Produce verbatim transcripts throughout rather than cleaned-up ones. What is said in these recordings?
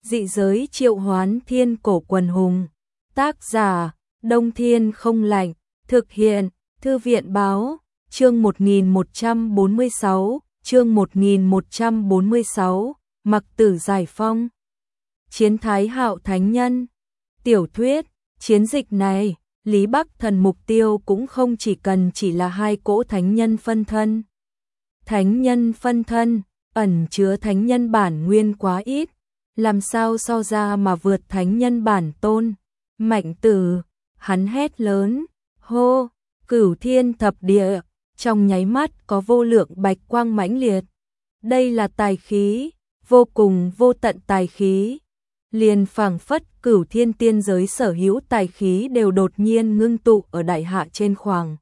Dị giới triệu hoán thiên cổ quần hùng. Tác giả, Đông Thiên Không Lạnh. Thực hiện, Thư viện Báo. Chương một nghìn một trăm bốn mươi sáu, chương một nghìn một trăm bốn mươi sáu, Mặc Tử giải phong. Chiến Thái Hạo Thánh Nhân. Tiểu thuyết, chiến dịch này, Lý Bắc Thần mục tiêu cũng không chỉ cần chỉ là hai cỗ thánh nhân phân thân. Thánh nhân phân thân, ẩn chứa thánh nhân bản nguyên quá ít, làm sao so ra mà vượt thánh nhân bản tôn. Mạnh Tử, hắn hét lớn, hô, cửu thiên thập địa, trong nháy mắt có vô lượng bạch quang mãnh liệt. Đây là tài khí, vô cùng vô tận tài khí. Liền phảng phất cửu thiên tiên giới sở hữu tài khí đều đột nhiên ngưng tụ ở đại hạ trên khoảng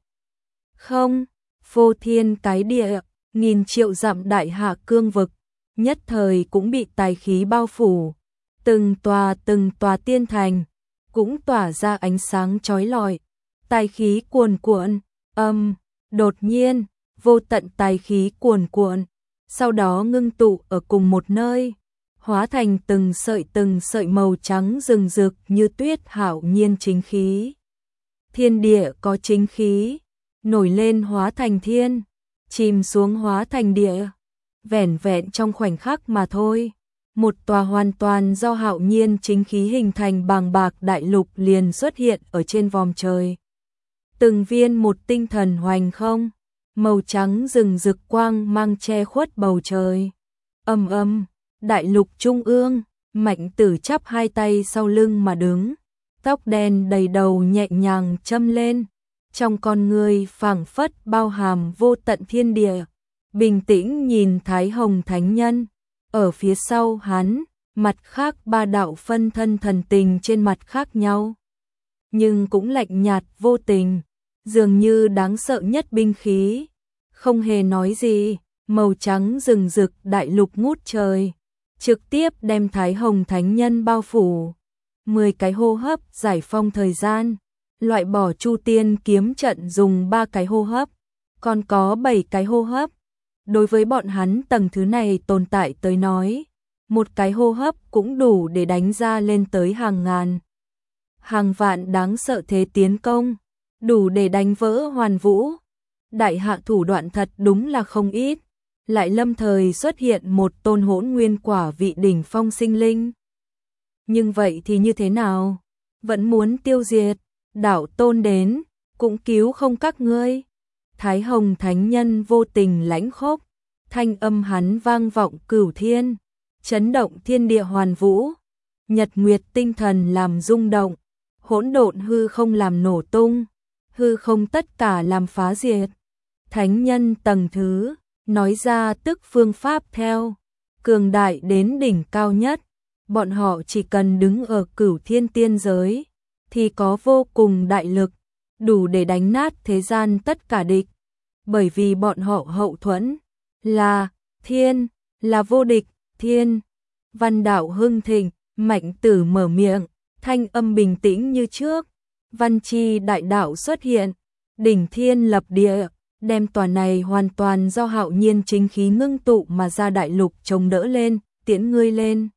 không, vô thiên cái địa, nghìn triệu dặm đại hạ cương vực, nhất thời cũng bị tài khí bao phủ. Từng tòa từng tòa tiên thành cũng tỏa ra ánh sáng chói lọi, tài khí cuồn cuộn, âm, đột nhiên, vô tận tài khí cuồn cuộn, sau đó ngưng tụ ở cùng một nơi, hóa thành từng sợi từng sợi màu trắng rừng rực như tuyết hạo nhiên chính khí. Thiên địa có chính khí, nổi lên hóa thành thiên, chìm xuống hóa thành địa, vẻn vẹn trong khoảnh khắc mà thôi. Một tòa hoàn toàn do hạo nhiên chính khí hình thành bàng bạc đại lục liền xuất hiện ở trên vòm trời. Từng viên một tinh thần hoành không, màu trắng rừng rực quang mang che khuất bầu trời. Âm âm, đại lục trung ương, Mạnh Tử chắp hai tay sau lưng mà đứng, tóc đen đầy đầu nhẹ nhàng châm lên, trong con người phảng phất bao hàm vô tận thiên địa, bình tĩnh nhìn Thái Hồng Thánh Nhân. Ở phía sau hắn, mặt khác ba đạo phân thân thần tình trên mặt khác nhau, nhưng cũng lạnh nhạt vô tình, dường như đáng sợ nhất binh khí. Không hề nói gì, màu trắng rừng rực đại lục ngút trời, trực tiếp đem Thái Hồng Thánh Nhân bao phủ. Mười cái hô hấp giải phong thời gian, loại bỏ Chu Tiên kiếm trận dùng ba cái hô hấp, còn có bảy cái hô hấp. Đối với bọn hắn tầng thứ này tồn tại tới nói, một cái hô hấp cũng đủ để đánh ra lên tới hàng ngàn, hàng vạn đáng sợ thế tiến công, đủ để đánh vỡ hoàn vũ. Đại hạ thủ đoạn thật đúng là không ít, lại lâm thời xuất hiện một tôn hỗn nguyên quả vị đỉnh phong sinh linh. Nhưng vậy thì như thế nào? Vẫn muốn tiêu diệt, đạo tôn đến, cũng cứu không các ngươi. Thái Hồng Thánh Nhân vô tình lãnh khốc, thanh âm hắn vang vọng cửu thiên, chấn động thiên địa hoàn vũ, nhật nguyệt tinh thần làm rung động, hỗn độn hư không làm nổ tung, hư không tất cả làm phá diệt. Thánh nhân tầng thứ, nói ra tức phương pháp theo, cường đại đến đỉnh cao nhất, bọn họ chỉ cần đứng ở cửu thiên tiên giới, thì có vô cùng đại lực, đủ để đánh nát thế gian tất cả địch. Bởi vì bọn họ hậu thuẫn là thiên, là vô địch, thiên. Văn đạo hưng thịnh, Mạnh Tử mở miệng, thanh âm bình tĩnh như trước. Văn chi đại đạo xuất hiện, đỉnh thiên lập địa, đem tòa này hoàn toàn do hạo nhiên chính khí ngưng tụ mà ra đại lục chống đỡ lên, tiễn ngươi lên.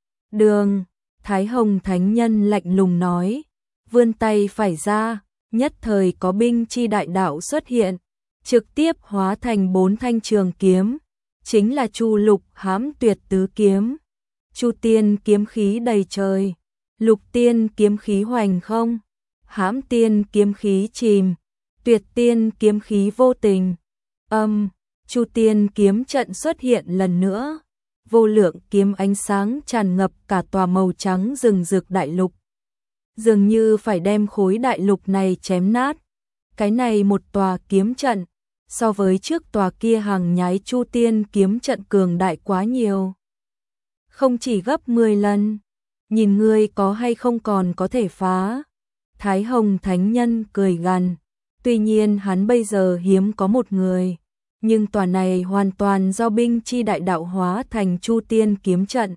Đường, Thái Hồng Thánh Nhân lạnh lùng nói, vươn tay phải ra, nhất thời có binh chi đại đạo xuất hiện, trực tiếp hóa thành bốn thanh trường kiếm, chính là Chu Lục Hãm Tuyệt Tứ kiếm. Chu Tiên kiếm khí đầy trời, Lục Tiên kiếm khí hoành không, Hãm Tiên kiếm khí chìm, Tuyệt Tiên kiếm khí vô tình. Âm, Chu Tiên kiếm trận xuất hiện lần nữa, vô lượng kiếm ánh sáng tràn ngập cả tòa màu trắng rừng rực đại lục, dường như phải đem khối đại lục này chém nát. Cái này một tòa kiếm trận, so với trước tòa kia hàng nhái Chu Tiên kiếm trận cường đại quá nhiều. Không chỉ gấp mười lần, nhìn ngươi có hay không còn có thể phá. Thái Hồng Thánh Nhân cười gằn, tuy nhiên hắn bây giờ hiếm có một người, nhưng tòa này hoàn toàn do binh chi đại đạo hóa thành Chu Tiên kiếm trận.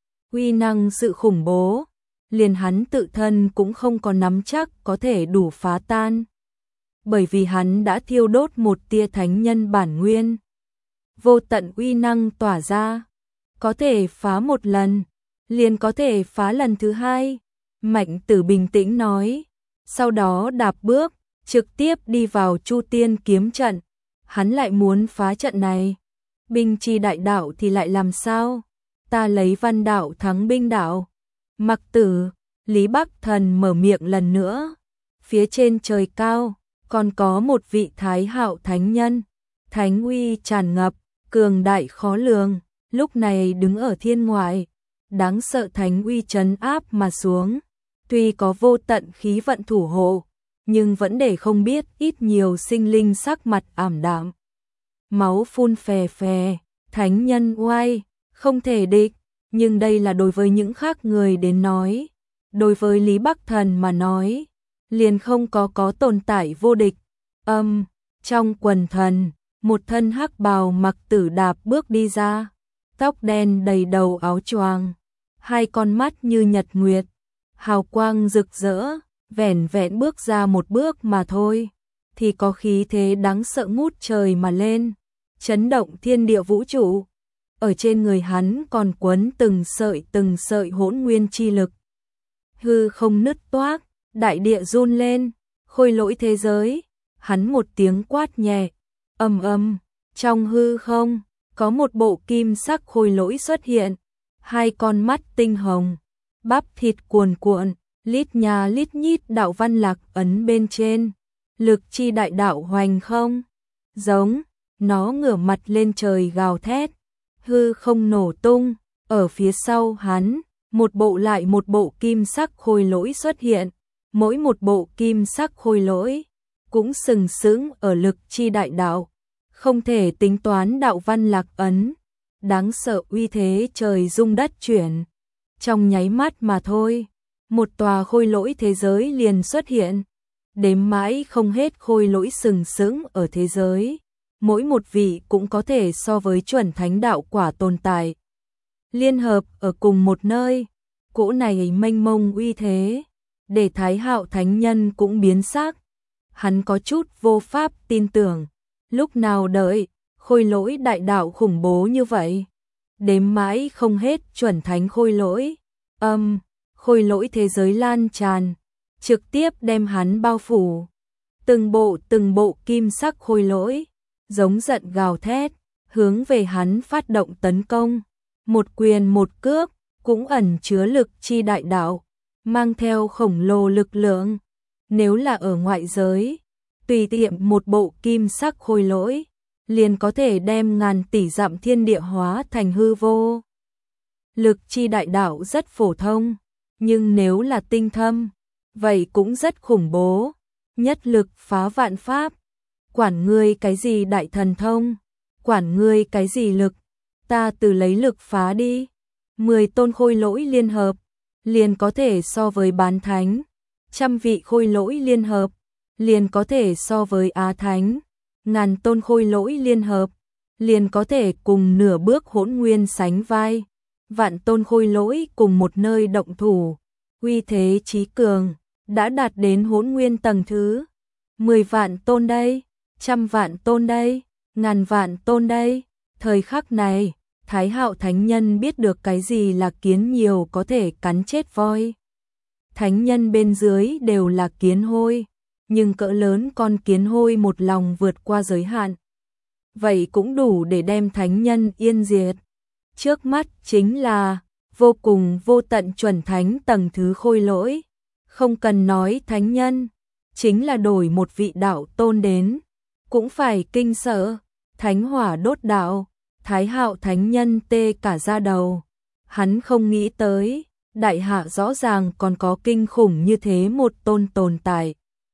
Uy năng sự khủng bố, liền hắn tự thân cũng không có nắm chắc có thể đủ phá tan. Bởi vì hắn đã thiêu đốt một tia thánh nhân bản nguyên. Vô tận uy năng tỏa ra, có thể phá một lần, liền có thể phá lần thứ hai. Mạnh Tử bình tĩnh nói, sau đó đạp bước, trực tiếp đi vào Chu Tiên kiếm trận. Hắn lại muốn phá trận này. Binh chi đại đạo thì lại làm sao? Ta lấy văn đạo thắng binh đạo. Mặc Tử, Lý Bắc Thần mở miệng lần nữa. Phía trên trời cao, còn có một vị Thái Hạo thánh nhân. Thánh uy tràn ngập, cường đại khó lường, lúc này đứng ở thiên ngoại. Đáng sợ thánh uy trấn áp mà xuống. Tuy có vô tận khí vận thủ hộ, nhưng vẫn để không biết ít nhiều sinh linh sắc mặt ảm đạm. Máu phun phè phè, thánh nhân oai, không thể địch, nhưng đây là đối với những khác người đến nói. Đối với Lý Bắc Thần mà nói, liền không có có tồn tại vô địch. Âm, trong quần thần, một thân hắc bào Mặc Tử đạp bước đi ra, tóc đen đầy đầu áo choàng, hai con mắt như nhật nguyệt, hào quang rực rỡ, vẻn vẹn bước ra một bước mà thôi, thì có khí thế đáng sợ ngút trời mà lên, chấn động thiên địa vũ trụ. Ở trên người hắn còn quấn từng sợi từng sợi hỗn nguyên chi lực. Hư không nứt toác, đại địa run lên, khôi lỗi thế giới. Hắn một tiếng quát nhẹ, ầm ầm, trong hư không có một bộ kim sắc khôi lỗi xuất hiện, hai con mắt tinh hồng, bắp thịt cuồn cuộn, lít nhà lít nhít đạo văn lạc ấn bên trên, lực chi đại đạo hoành không, giống, nó ngửa mặt lên trời gào thét, hư không nổ tung, ở phía sau hắn, một bộ lại một bộ kim sắc khôi lỗi xuất hiện, mỗi một bộ kim sắc khôi lỗi cũng sừng sững ở lực chi đại đạo, không thể tính toán đạo văn lạc ấn, đáng sợ uy thế trời rung đất chuyển. Trong nháy mắt mà thôi, một tòa khôi lỗi thế giới liền xuất hiện, đếm mãi không hết khôi lỗi sừng sững ở thế giới, mỗi một vị cũng có thể so với chuẩn thánh đạo quả tồn tại. Liên hợp ở cùng một nơi, cỗ này mênh mông uy thế, để Thái Hạo thánh nhân cũng biến sắc. Hắn có chút vô pháp tin tưởng, lúc nào đợi, khôi lỗi đại đạo khủng bố như vậy. Đếm mãi không hết chuẩn thánh khôi lỗi, âm, khôi lỗi thế giới lan tràn, trực tiếp đem hắn bao phủ. Từng bộ từng bộ kim sắc khôi lỗi, giống giận gào thét, hướng về hắn phát động tấn công. Một quyền một cước, cũng ẩn chứa lực chi đại đạo, mang theo khổng lồ lực lượng. Nếu là ở ngoại giới, tùy tiện một bộ kim sắc khôi lỗi, liền có thể đem ngàn tỷ dặm thiên địa hóa thành hư vô. Lực chi đại đạo rất phổ thông, nhưng nếu là tinh thâm, vậy cũng rất khủng bố. Nhất lực phá vạn pháp, quản ngươi cái gì đại thần thông, quản ngươi cái gì lực, ta từ lấy lực phá đi. Mười tôn khôi lỗi liên hợp, liền có thể so với bán thánh. Trăm vị khôi lỗi liên hợp, liền có thể so với á thánh. Ngàn tôn khôi lỗi liên hợp, liền có thể cùng nửa bước hỗn nguyên sánh vai. Vạn tôn khôi lỗi cùng một nơi động thủ, uy thế chí cường, đã đạt đến hỗn nguyên tầng thứ. Mười vạn tôn đây, trăm vạn tôn đây, ngàn vạn tôn đây. Thời khắc này, Thái Hạo thánh nhân biết được cái gì là kiến nhiều có thể cắn chết voi. Thánh nhân bên dưới đều là kiến hôi, nhưng cỡ lớn con kiến hôi một lòng vượt qua giới hạn, vậy cũng đủ để đem thánh nhân yên diệt. Trước mắt chính là vô cùng vô tận chuẩn thánh tầng thứ khôi lỗi, không cần nói thánh nhân, chính là đổi một vị đạo tôn đến, cũng phải kinh sợ. Thánh hỏa đốt đạo, Thái Hạo thánh nhân tê cả da đầu, hắn không nghĩ tới, đại hạ rõ ràng còn có kinh khủng như thế một tôn tồn tại.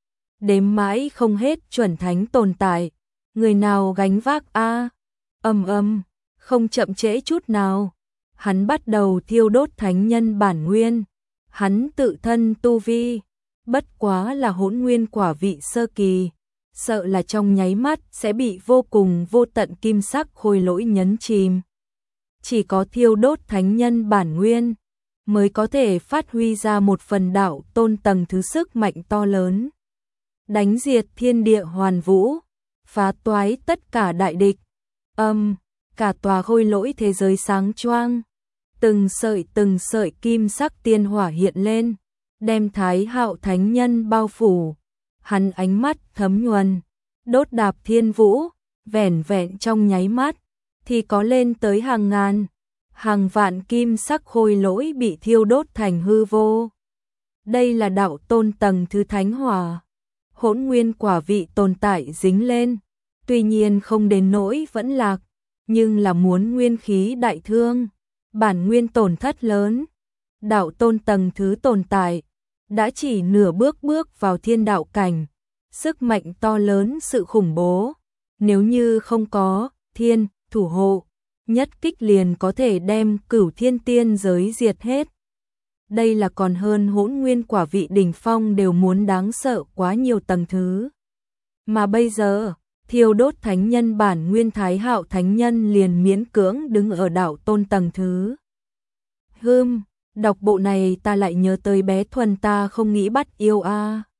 Đếm mãi không hết chuẩn thánh tồn tại, người nào gánh vác a? Ầm ầm, không chậm trễ chút nào, hắn bắt đầu thiêu đốt thánh nhân bản nguyên. Hắn tự thân tu vi, bất quá là hỗn nguyên quả vị sơ kỳ, sợ là trong nháy mắt sẽ bị vô cùng vô tận kim sắc khôi lỗi nhấn chìm. Chỉ có thiêu đốt thánh nhân bản nguyên, mới có thể phát huy ra một phần đạo tôn tầng thứ sức mạnh to lớn. Đánh diệt thiên địa hoàn vũ, phá toái tất cả đại địch. Âm, cả tòa khôi lỗi thế giới sáng choang, từng sợi từng sợi kim sắc tiên hỏa hiện lên, đem Thái Hạo Thánh Nhân bao phủ. Hắn ánh mắt thấm nhuần, đốt đạp thiên vũ, vẻn vẹn trong nháy mắt, thì có lên tới hàng ngàn, hàng vạn kim sắc khôi lỗi bị thiêu đốt thành hư vô. Đây là đạo tôn tầng thứ thánh hỏa, hỗn nguyên quả vị tồn tại dính lên, tuy nhiên không đến nỗi vẫn lạc, nhưng là muốn nguyên khí đại thương, bản nguyên tổn thất lớn. Đạo tôn tầng thứ tồn tại, đã chỉ nửa bước bước vào thiên đạo cảnh, sức mạnh to lớn sự khủng bố, nếu như không có thiên thủ hộ, nhất kích liền có thể đem cửu thiên tiên giới diệt hết. Đây là còn hơn hỗn nguyên quả vị đỉnh phong đều muốn đáng sợ quá nhiều tầng thứ. Mà bây giờ, thiêu đốt thánh nhân bản nguyên Thái Hạo Thánh Nhân liền miễn cưỡng đứng ở đạo tôn tầng thứ. Hừm, đọc bộ này ta lại nhớ tới bé Thuần ta không nghĩ bắt yêu a. À.